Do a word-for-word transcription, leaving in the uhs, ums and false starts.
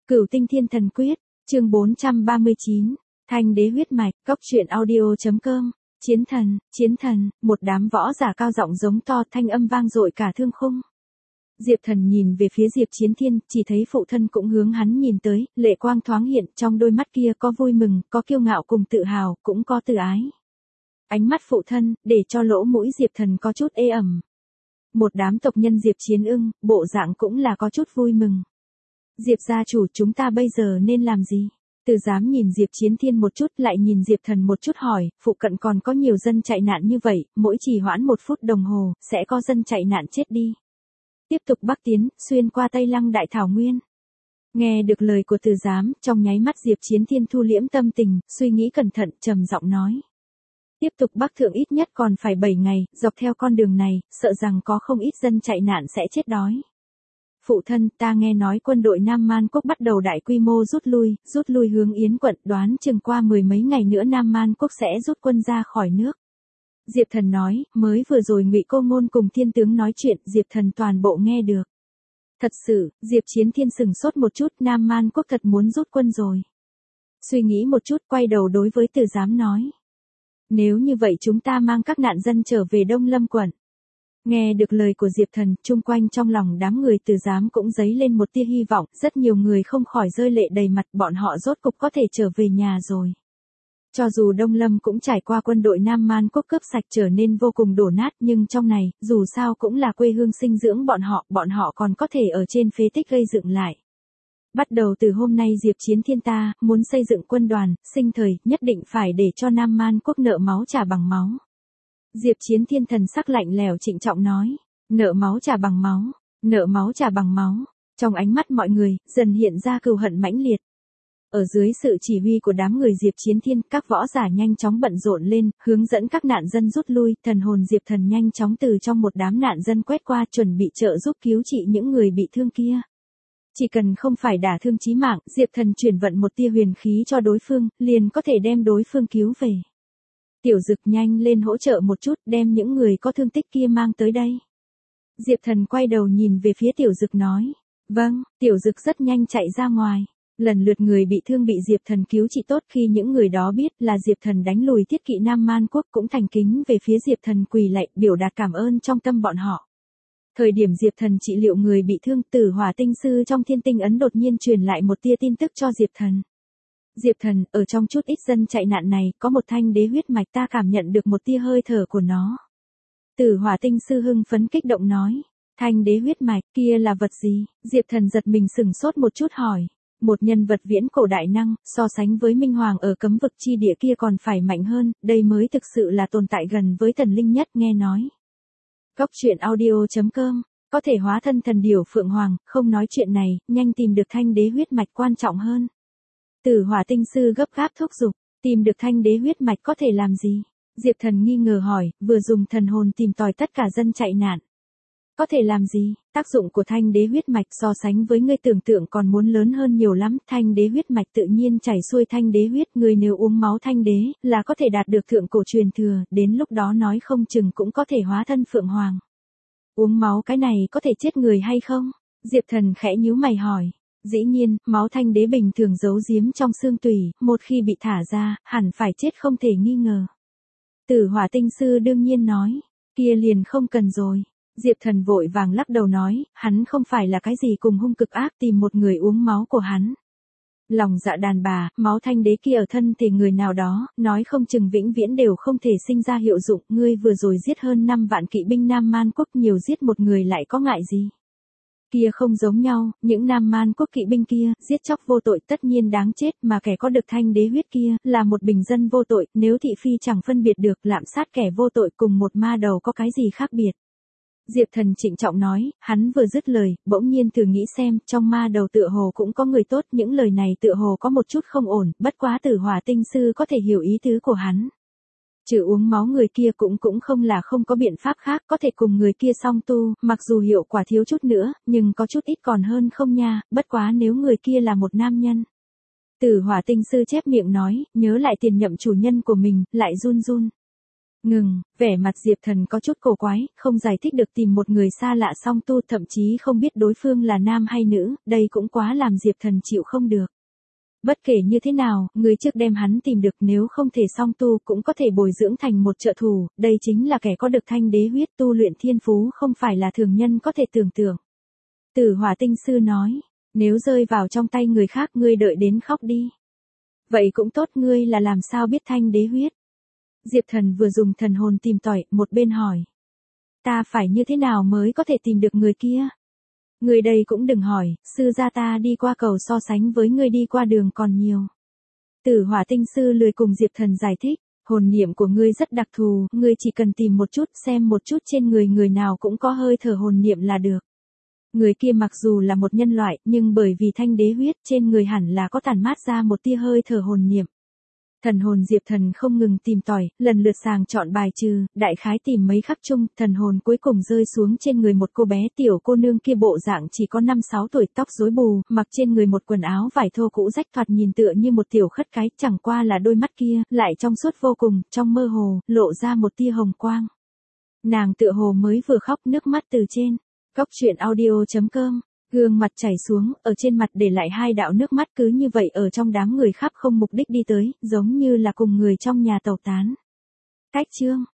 Cửu Tinh Thiên Thần Quyết, chương bốn trăm ba mươi chín, Thanh Đế huyết mạch, cốc truyện audio chấm com. Chiến thần, chiến thần, một đám võ giả cao giọng giống to, thanh âm vang dội cả thương khung. Diệp Thần nhìn về phía Diệp Chiến Thiên, chỉ thấy phụ thân cũng hướng hắn nhìn tới, lệ quang thoáng hiện, trong đôi mắt kia có vui mừng, có kiêu ngạo cùng tự hào, cũng có từ ái. Ánh mắt phụ thân, để cho lỗ mũi Diệp Thần có chút ê ẩm. Một đám tộc nhân Diệp Chiến Ưng, bộ dạng cũng là có chút vui mừng. Diệp gia chủ, chúng ta bây giờ nên làm gì? Từ dám nhìn Diệp Chiến Thiên một chút, lại nhìn Diệp Thần một chút hỏi, phụ cận còn có nhiều dân chạy nạn như vậy, mỗi trì hoãn một phút đồng hồ, sẽ có dân chạy nạn chết đi. Tiếp tục bắc tiến, xuyên qua Tây Lăng Đại Thảo Nguyên. Nghe được lời của từ giám, trong nháy mắt Diệp Chiến Thiên thu liễm tâm tình, suy nghĩ cẩn thận, trầm giọng nói. Tiếp tục bắc thượng ít nhất còn phải bảy ngày, dọc theo con đường này, sợ rằng có không ít dân chạy nạn sẽ chết đói. Phụ thân, ta nghe nói quân đội Nam Man Quốc bắt đầu đại quy mô rút lui, rút lui hướng Yến quận, đoán chừng qua mười mấy ngày nữa Nam Man Quốc sẽ rút quân ra khỏi nước. Diệp Thần nói, mới vừa rồi Ngụy Cô Ngôn cùng thiên tướng nói chuyện, Diệp Thần toàn bộ nghe được. Thật sự, Diệp Chiến Thiên sừng sốt một chút, Nam Man Quốc thật muốn rút quân rồi. Suy nghĩ một chút, quay đầu đối với Từ giám nói. Nếu như vậy chúng ta mang các nạn dân trở về Đông Lâm quận. Nghe được lời của Diệp Thần, chung quanh trong lòng đám người Từ giám cũng dấy lên một tia hy vọng, rất nhiều người không khỏi rơi lệ đầy mặt, bọn họ rốt cục có thể trở về nhà rồi. Cho dù Đông Lâm cũng trải qua quân đội Nam Man Quốc cướp sạch trở nên vô cùng đổ nát, nhưng trong này, dù sao cũng là quê hương sinh dưỡng bọn họ, bọn họ còn có thể ở trên phế tích gây dựng lại. Bắt đầu từ hôm nay Diệp Chiến Thiên ta, muốn xây dựng quân đoàn, sinh thời, nhất định phải để cho Nam Man Quốc nợ máu trả bằng máu. Diệp Chiến Thiên thần sắc lạnh lẽo trịnh trọng nói, nợ máu trả bằng máu, nợ máu trả bằng máu, trong ánh mắt mọi người, dần hiện ra cừu hận mãnh liệt. Ở dưới sự chỉ huy của đám người Diệp Chiến Thiên, các võ giả nhanh chóng bận rộn lên, hướng dẫn các nạn dân rút lui, thần hồn Diệp Thần nhanh chóng từ trong một đám nạn dân quét qua, chuẩn bị trợ giúp cứu trị những người bị thương kia. Chỉ cần không phải đả thương chí mạng, Diệp Thần chuyển vận một tia huyền khí cho đối phương, liền có thể đem đối phương cứu về. Tiểu Dực nhanh lên hỗ trợ một chút, đem những người có thương tích kia mang tới đây. Diệp Thần quay đầu nhìn về phía Tiểu Dực nói. Vâng, Tiểu Dực rất nhanh chạy ra ngoài. Lần lượt người bị thương bị Diệp Thần cứu trị tốt, khi những người đó biết là Diệp Thần đánh lùi thiết kỵ Nam Man Quốc cũng thành kính về phía Diệp Thần quỳ lạy, biểu đạt cảm ơn trong tâm bọn họ. Thời điểm Diệp Thần trị liệu người bị thương, Tử Hỏa Tinh Sư trong Thiên Tinh Ấn đột nhiên truyền lại một tia tin tức cho Diệp Thần. Diệp Thần, ở trong chút ít dân chạy nạn này, có một thanh đế huyết mạch, ta cảm nhận được một tia hơi thở của nó. Tử Hỏa Tinh Sư hưng phấn kích động nói, thanh đế huyết mạch, kia là vật gì? Diệp Thần giật mình sừng sốt một chút hỏi. Một nhân vật viễn cổ đại năng, so sánh với Minh Hoàng ở cấm vực chi địa kia còn phải mạnh hơn, đây mới thực sự là tồn tại gần với thần linh nhất, nghe nói. Cốc truyện audio chấm com, có thể hóa thân thần điểu Phượng Hoàng, không nói chuyện này, nhanh tìm được thanh đế huyết mạch quan trọng hơn. Tử Hỏa Tinh Sư gấp gáp thúc giục, tìm được thanh đế huyết mạch có thể làm gì? Diệp Thần nghi ngờ hỏi, vừa dùng thần hồn tìm tòi tất cả dân chạy nạn. Có thể làm gì? Tác dụng của thanh đế huyết mạch so sánh với ngươi tưởng tượng còn muốn lớn hơn nhiều lắm. Thanh đế huyết mạch tự nhiên chảy xuôi thanh đế huyết, người nếu uống máu thanh đế là có thể đạt được thượng cổ truyền thừa, đến lúc đó nói không chừng cũng có thể hóa thân Phượng Hoàng. Uống máu cái này có thể chết người hay không? Diệp Thần khẽ nhíu mày hỏi. Dĩ nhiên, máu thanh đế bình thường giấu giếm trong xương tủy, một khi bị thả ra, hẳn phải chết không thể nghi ngờ. Tử Hỏa Tinh Sư đương nhiên nói, kia liền không cần rồi. Diệp Thần vội vàng lắc đầu nói, hắn không phải là cái gì cùng hung cực ác tìm một người uống máu của hắn. Lòng dạ đàn bà, máu thanh đế kia ở thân thể người nào đó, nói không chừng vĩnh viễn đều không thể sinh ra hiệu dụng, ngươi vừa rồi giết hơn năm vạn kỵ binh Nam Man Quốc, nhiều giết một người lại có ngại gì. Kia không giống nhau, những Nam Man Quốc kỵ binh kia, giết chóc vô tội tất nhiên đáng chết, mà kẻ có được thanh đế huyết kia, là một bình dân vô tội, nếu thị phi chẳng phân biệt được, lạm sát kẻ vô tội cùng một ma đầu có cái gì khác biệt. Diệp Thần trịnh trọng nói, hắn vừa dứt lời, bỗng nhiên thử nghĩ xem, trong ma đầu tựa hồ cũng có người tốt, những lời này tựa hồ có một chút không ổn, bất quá Tử Hỏa Tinh Sư có thể hiểu ý tứ của hắn. Trừ uống máu người kia cũng cũng không là không có biện pháp khác, có thể cùng người kia song tu, mặc dù hiệu quả thiếu chút nữa, nhưng có chút ít còn hơn không nha, bất quá nếu người kia là một nam nhân. Tử Hỏa Tinh Sư chép miệng nói, nhớ lại tiền nhậm chủ nhân của mình, lại run run. Ngừng, vẻ mặt Diệp Thần có chút cổ quái, không giải thích được tìm một người xa lạ song tu, thậm chí không biết đối phương là nam hay nữ, đây cũng quá làm Diệp Thần chịu không được. Bất kể như thế nào, người trước đem hắn tìm được, nếu không thể song tu cũng có thể bồi dưỡng thành một trợ thủ, đây chính là kẻ có được thanh đế huyết, tu luyện thiên phú không phải là thường nhân có thể tưởng tượng. Tử Hỏa Tinh Sư nói, nếu rơi vào trong tay người khác ngươi đợi đến khóc đi. Vậy cũng tốt, ngươi là làm sao biết thanh đế huyết? Diệp Thần vừa dùng thần hồn tìm tòi, một bên hỏi. Ta phải như thế nào mới có thể tìm được người kia? Người đây cũng đừng hỏi, sư gia ta đi qua cầu so sánh với ngươi đi qua đường còn nhiều. Tử Hỏa Tinh Sư lười cùng Diệp Thần giải thích, hồn niệm của ngươi rất đặc thù, ngươi chỉ cần tìm một chút, xem một chút trên người người nào cũng có hơi thở hồn niệm là được. Người kia mặc dù là một nhân loại, nhưng bởi vì thanh đế huyết trên người hẳn là có tản mát ra một tia hơi thở hồn niệm. Thần hồn Diệp Thần không ngừng tìm tòi, lần lượt sàng chọn bài trừ, đại khái tìm mấy khắc chung, thần hồn cuối cùng rơi xuống trên người một cô bé, tiểu cô nương kia bộ dạng chỉ có năm sáu tuổi, tóc rối bù, mặc trên người một quần áo vải thô cũ rách, thoạt nhìn tựa như một tiểu khất cái, chẳng qua là đôi mắt kia, lại trong suốt vô cùng, trong mơ hồ, lộ ra một tia hồng quang. Nàng tựa hồ mới vừa khóc, nước mắt từ trên. Cóc truyện audio chấm com, gương mặt chảy xuống, ở trên mặt để lại hai đạo nước mắt, cứ như vậy ở trong đám người khắp không mục đích đi tới, giống như là cùng người trong nhà tẩu tán. Cách chương